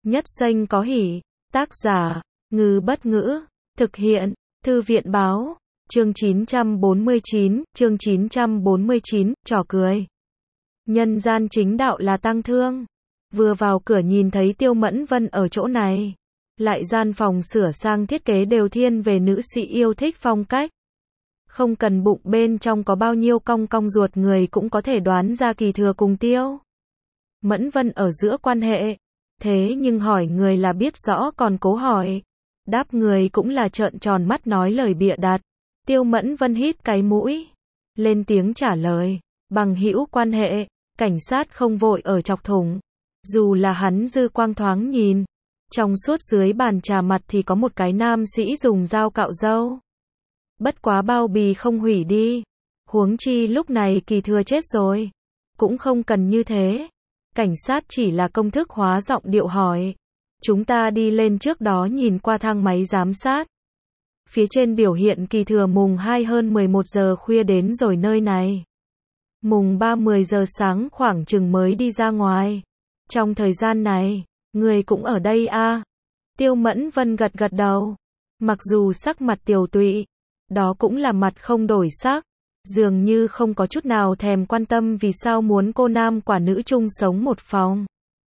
Nhất Xanh có hỉ. Tác giả, Ngư Bất Ngữ. Thực hiện, Thư viện Báo. Chương 949, trò cười. Nhân gian chính đạo là tang thương. Vừa vào cửa nhìn thấy Tiêu Mẫn Vân ở chỗ này. Lại gian phòng sửa sang thiết kế đều thiên về nữ sĩ yêu thích phong cách. Không cần bụng bên trong có bao nhiêu cong cong ruột người cũng có thể đoán ra Kỳ Thừa cùng Tiêu Mẫn Vân ở giữa quan hệ. Thế nhưng hỏi người là biết rõ còn cố hỏi. Đáp người cũng là trợn tròn mắt nói lời bịa đặt. Tiêu Mẫn Vân hít cái mũi. Lên tiếng trả lời. Bằng hữu quan hệ, cảnh sát không vội ở chọc thủng. Dù là hắn dư quang thoáng nhìn. Trong suốt dưới bàn trà mặt thì có một cái nam sĩ dùng dao cạo râu. Bất quá bao bì không hủy đi. Huống chi lúc này Kỳ Thừa chết rồi. Cũng không cần như thế. Cảnh sát chỉ là công thức hóa giọng điệu hỏi. Chúng ta đi lên trước đó nhìn qua thang máy giám sát. Phía trên biểu hiện Kỳ Thừa mùng 2 hơn 11 giờ khuya đến rồi nơi này. Mùng 3 10 giờ sáng khoảng chừng mới đi ra ngoài. Trong thời gian này, người cũng ở đây à? Tiêu Mẫn Vân gật gật đầu. Mặc dù sắc mặt tiều tụy, đó cũng là mặt không đổi sắc. Dường như không có chút nào thèm quan tâm vì sao muốn cô nam quả nữ chung sống một phòng.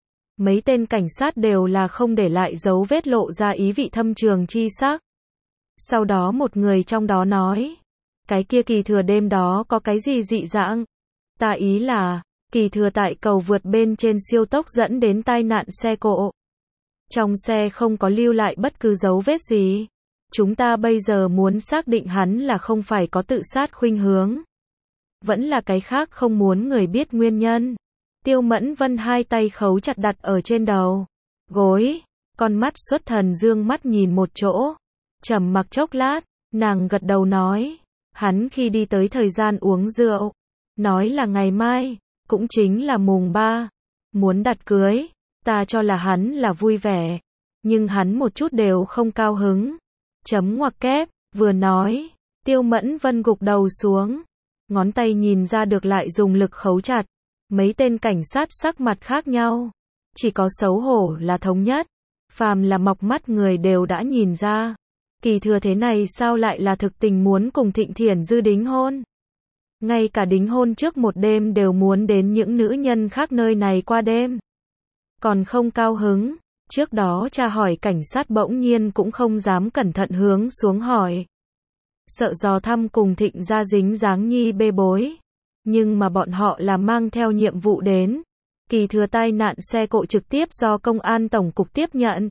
Mấy tên cảnh sát đều là không để lại dấu vết lộ ra ý vị thâm trường chi sắc. Sau đó một người trong đó nói. Cái kia Kỳ Thừa đêm đó có cái gì dị dạng? Ta ý là, Kỳ Thừa tại cầu vượt bên trên siêu tốc dẫn đến tai nạn xe cộ. Trong xe không có lưu lại bất cứ dấu vết gì. Chúng ta bây giờ muốn xác định hắn là không phải có tự sát khuynh hướng. Vẫn là cái khác không muốn người biết nguyên nhân. Tiêu Mẫn Vân hai tay khấu chặt đặt ở trên đầu gối, con mắt xuất thần dương mắt nhìn một chỗ. Trầm mặc chốc lát, nàng gật đầu nói. Hắn khi đi tới thời gian uống rượu. Nói là ngày mai, cũng chính là mùng 3. Muốn đặt cưới, ta cho là hắn là vui vẻ. Nhưng hắn một chút đều không cao hứng. Chấm ngoặc kép, vừa nói. Tiêu Mẫn Vân gục đầu xuống. Ngón tay nhìn ra được lại dùng lực khấu chặt. Mấy tên cảnh sát sắc mặt khác nhau. Chỉ có xấu hổ là thống nhất. Phàm là mọc mắt người đều đã nhìn ra. Kỳ Thừa thế này sao lại là thực tình muốn cùng Thịnh Thiển Dư đính hôn. Ngay cả đính hôn trước một đêm đều muốn đến những nữ nhân khác nơi này qua đêm. Còn không cao hứng. Trước đó tra hỏi cảnh sát bỗng nhiên cũng không dám cẩn thận hướng xuống hỏi. Sợ dò thăm cùng Thịnh gia dính dáng nhi bê bối. Nhưng mà bọn họ là mang theo nhiệm vụ đến. Kỳ Thừa tai nạn xe cộ trực tiếp do công an tổng cục tiếp nhận.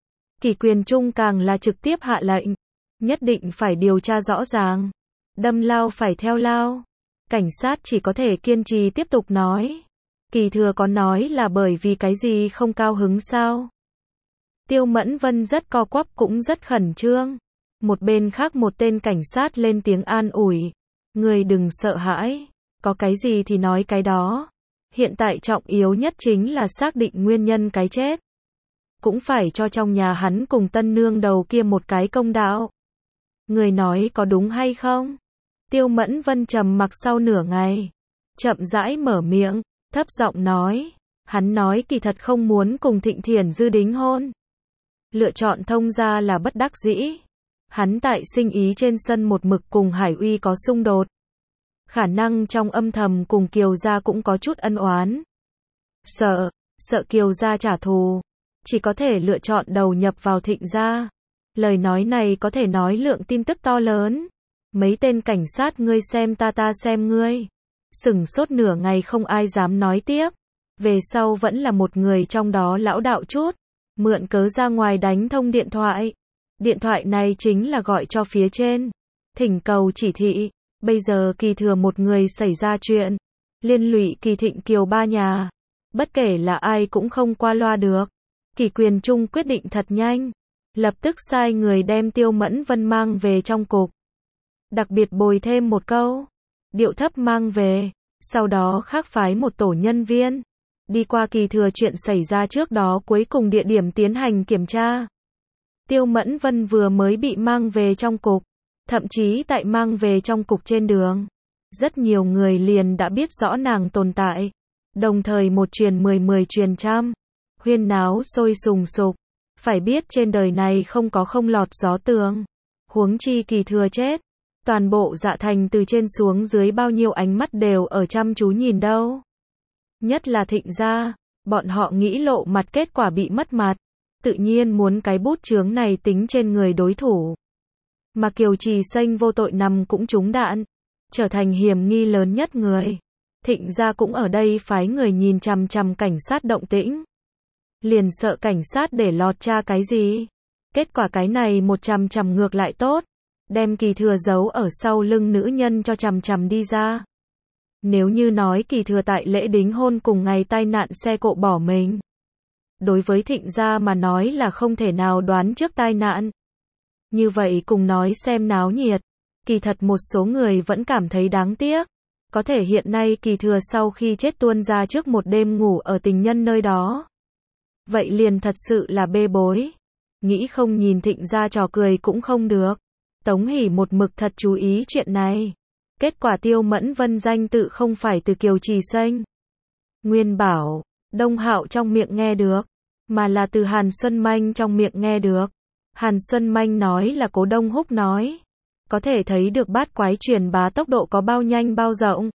Kỷ Quyền Trung càng là trực tiếp hạ lệnh. Nhất định phải điều tra rõ ràng. Đâm lao phải theo lao. Cảnh sát chỉ có thể kiên trì tiếp tục nói. Kỳ Thừa có nói là bởi vì cái gì không cao hứng sao? Tiêu Mẫn Vân rất co quắp cũng rất khẩn trương. Một bên khác một tên cảnh sát lên tiếng an ủi. Người đừng sợ hãi. Có cái gì thì nói cái đó. Hiện tại trọng yếu nhất chính là xác định nguyên nhân cái chết. Cũng phải cho trong nhà hắn cùng tân nương đầu kia một cái công đạo. Người nói có đúng hay không? Tiêu Mẫn Vân trầm mặc sau nửa ngày. Chậm rãi mở miệng, thấp giọng nói. Hắn nói kỳ thật không muốn cùng Thịnh Thiển Dư đính hôn. Lựa chọn thông gia là bất đắc dĩ. Hắn tại sinh ý trên sân một mực cùng Hải Uy có xung đột. Khả năng trong âm thầm cùng Kiều gia cũng có chút ân oán. Sợ Kiều gia trả thù. Chỉ có thể lựa chọn đầu nhập vào Thịnh gia. Lời nói này có thể nói lượng tin tức to lớn. Mấy tên cảnh sát ngươi xem ta xem ngươi. Sửng sốt nửa ngày không ai dám nói tiếp. Về sau vẫn là một người trong đó lão đạo chút. Mượn cớ ra ngoài đánh thông điện thoại. Điện thoại này chính là gọi cho phía trên. Thỉnh cầu chỉ thị. Bây giờ Kỳ Thừa một người xảy ra chuyện. Liên lụy Kỳ Thịnh Kiều ba nhà. Bất kể là ai cũng không qua loa được. Kỷ Quyền Trung quyết định thật nhanh. Lập tức sai người đem Tiêu Mẫn Vân mang về trong cục. Đặc biệt bồi thêm một câu. Điệu thấp mang về. Sau đó khác phái một tổ nhân viên. Đi qua Kỳ Thừa chuyện xảy ra trước đó cuối cùng địa điểm tiến hành kiểm tra. Tiêu Mẫn Vân vừa mới bị mang về trong cục. Thậm chí tại mang về trong cục trên đường. Rất nhiều người liền đã biết rõ nàng tồn tại. Đồng thời một truyền 10 10 truyền trăm. huyên náo sôi sùng sục. Phải biết trên đời này không có không lọt gió tường. Huống chi Kỳ Thừa chết. Toàn bộ Dạ Thành từ trên xuống dưới bao nhiêu ánh mắt đều ở chăm chú nhìn đâu. Nhất là Thịnh gia, bọn họ nghĩ lộ mặt kết quả bị mất mặt. Tự nhiên muốn cái bút chướng này tính trên người đối thủ. Mà Kiều Trì Xanh vô tội nằm cũng trúng đạn, trở thành hiểm nghi lớn nhất người. Thịnh gia cũng ở đây phái người nhìn chằm chằm cảnh sát động tĩnh. Liền sợ cảnh sát để lọt tra cái gì. Kết quả cái này một chằm chằm ngược lại tốt. Đem Kỳ Thừa giấu ở sau lưng nữ nhân cho chằm chằm đi ra. Nếu như nói Kỳ Thừa tại lễ đính hôn cùng ngày tai nạn xe cộ bỏ mình. Đối với Thịnh gia mà nói là không thể nào đoán trước tai nạn. Như vậy cùng nói xem náo nhiệt. Kỳ thật một số người vẫn cảm thấy đáng tiếc. Có thể hiện nay Kỳ Thừa sau khi chết tuôn ra trước một đêm ngủ ở tình nhân nơi đó. Vậy liền thật sự là bê bối. Nghĩ không nhìn Thịnh gia trò cười cũng không được. Tống Hỷ một mực thật chú ý chuyện này. Kết quả Tiêu Mẫn Vân danh tự không phải từ Kiều Trì Xanh. Nguyên bảo, Đông Hạo trong miệng nghe được, mà là từ Hàn Xuân Manh trong miệng nghe được. Hàn Xuân Manh nói là Cố Đông Húc nói. Có thể thấy được bát quái truyền bá tốc độ có bao nhanh bao rộng.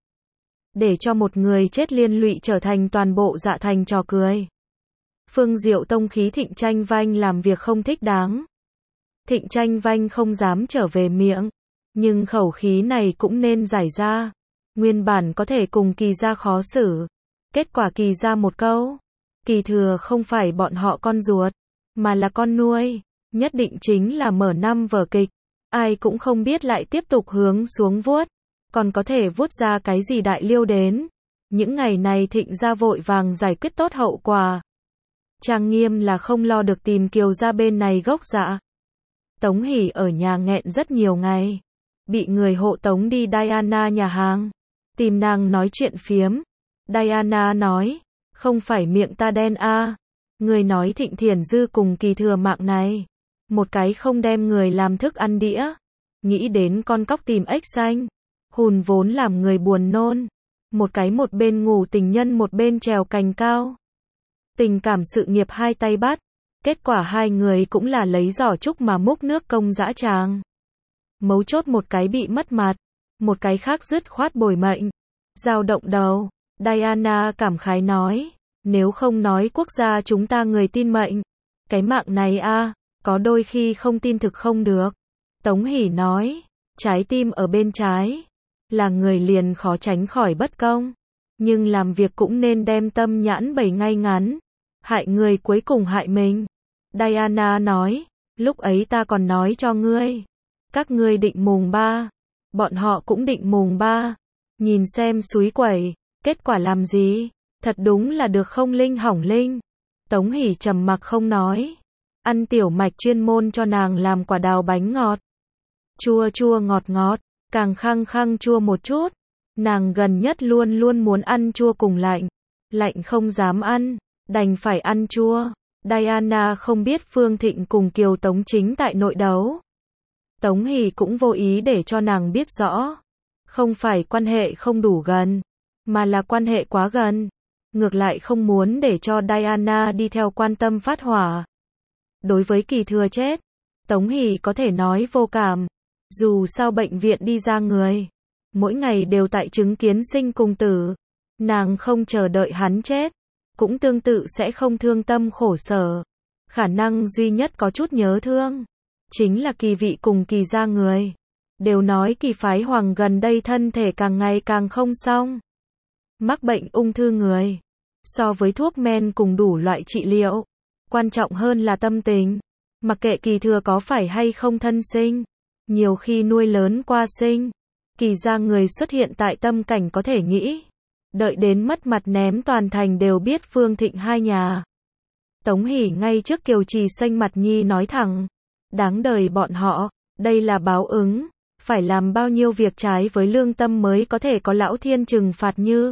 Để cho một người chết liên lụy trở thành toàn bộ Dạ Thành trò cười. Phương Diệu Tông khí Thịnh Tranh Vanh làm việc không thích đáng. Thịnh Tranh Vanh không dám trở về miệng. Nhưng khẩu khí này cũng nên giải ra. Nguyên bản có thể cùng Kỳ gia khó xử. Kết quả Kỳ gia một câu. Kỳ Thừa không phải bọn họ con ruột, mà là con nuôi. Nhất định chính là mở năm vở kịch. Ai cũng không biết lại tiếp tục hướng xuống vuốt. Còn có thể vuốt ra cái gì đại liêu đến. Những ngày này Thịnh gia vội vàng giải quyết tốt hậu quả. Trang nghiêm là không lo được tìm Kiều gia bên này gốc dạ. Tống Hỷ ở nhà nghẹn rất nhiều ngày. Bị người hộ tống đi Diana nhà hàng. Tìm nàng nói chuyện phiếm. Diana nói. Không phải miệng ta đen a. Người nói Thịnh Thiển Dư cùng Kỳ Thừa mạng này. Một cái không đem người làm thức ăn đĩa. Nghĩ đến con cóc tìm ếch xanh. Hùn vốn làm người buồn nôn. Một cái một bên ngủ tình nhân một bên trèo cành cao. Tình cảm sự nghiệp hai tay bắt. Kết quả hai người cũng là lấy giỏ trúc mà múc nước công dã tràng. Mấu chốt một cái bị mất mặt. Một cái khác dứt khoát bồi mệnh. Dao động đầu. Diana cảm khái nói. Nếu không nói quốc gia chúng ta người tin mệnh. Cái mạng này a, có đôi khi không tin thực không được. Tống Hỷ nói. Trái tim ở bên trái. Là người liền khó tránh khỏi bất công. Nhưng làm việc cũng nên đem tâm nhãn bày ngay ngắn. Hại người cuối cùng hại mình. Diana nói. Lúc ấy ta còn nói cho ngươi. Các ngươi định mùng 3. Bọn họ cũng định mùng 3. Nhìn xem xúi quẩy. Kết quả làm gì? Thật đúng là được không linh hỏng linh. Tống Hỷ trầm mặc không nói. Ăn tiểu mạch chuyên môn cho nàng làm quả đào bánh ngọt. Chua chua ngọt ngọt. Càng khăng khăng chua một chút. Nàng gần nhất luôn luôn muốn ăn chua cùng lạnh. Lạnh không dám ăn. Đành phải ăn chua. Diana không biết Phương Thịnh cùng Kiều Tống chính tại nội đấu. Tống Hỷ cũng vô ý để cho nàng biết rõ. Không phải quan hệ không đủ gần. Mà là quan hệ quá gần. Ngược lại không muốn để cho Diana đi theo quan tâm phát hỏa. Đối với Kỳ Thừa chết. Tống Hỷ có thể nói vô cảm. Dù sao bệnh viện đi ra người. Mỗi ngày đều tại chứng kiến sinh cùng tử. Nàng không chờ đợi hắn chết. Cũng tương tự sẽ không thương tâm khổ sở. Khả năng duy nhất có chút nhớ thương. Chính là Kỳ vị cùng Kỳ gia người. Đều nói Kỳ phái hoàng gần đây thân thể càng ngày càng không xong. Mắc bệnh ung thư người. So với thuốc men cùng đủ loại trị liệu. Quan trọng hơn là tâm tình. Mặc kệ Kỳ Thừa có phải hay không thân sinh. Nhiều khi nuôi lớn qua sinh. Kỳ gia người xuất hiện tại tâm cảnh có thể nghĩ. Đợi đến mất mặt ném toàn thành đều biết Phương Thịnh hai nhà. Tống Hỷ ngay trước Kiều Trì Xanh mặt nhi nói thẳng. Đáng đời bọn họ. Đây là báo ứng. Phải làm bao nhiêu việc trái với lương tâm mới có thể có lão thiên trừng phạt như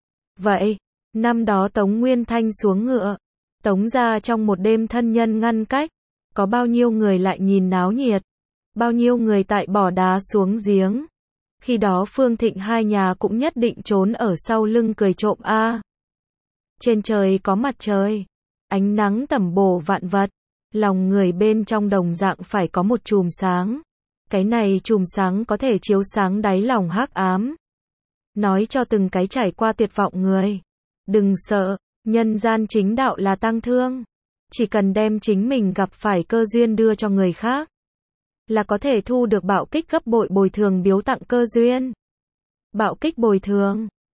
vậy. Năm đó Tống Nguyên Thanh xuống ngựa. Tống gia trong một đêm thân nhân ngăn cách. Có bao nhiêu người lại nhìn náo nhiệt. Bao nhiêu người tại bỏ đá xuống giếng. Khi đó Phương Thịnh hai nhà cũng nhất định trốn ở sau lưng cười trộm a. Trên trời có mặt trời. Ánh nắng tẩm bổ vạn vật, lòng người bên trong đồng dạng phải có một chùm sáng. Cái này chùm sáng có thể chiếu sáng đáy lòng hắc ám. Nói cho từng cái trải qua tuyệt vọng người. Đừng sợ, nhân gian chính đạo là tăng thương. Chỉ cần đem chính mình gặp phải cơ duyên đưa cho người khác, là có thể thu được bạo kích gấp bội bồi thường biếu tặng cơ duyên. Bạo kích bồi thường.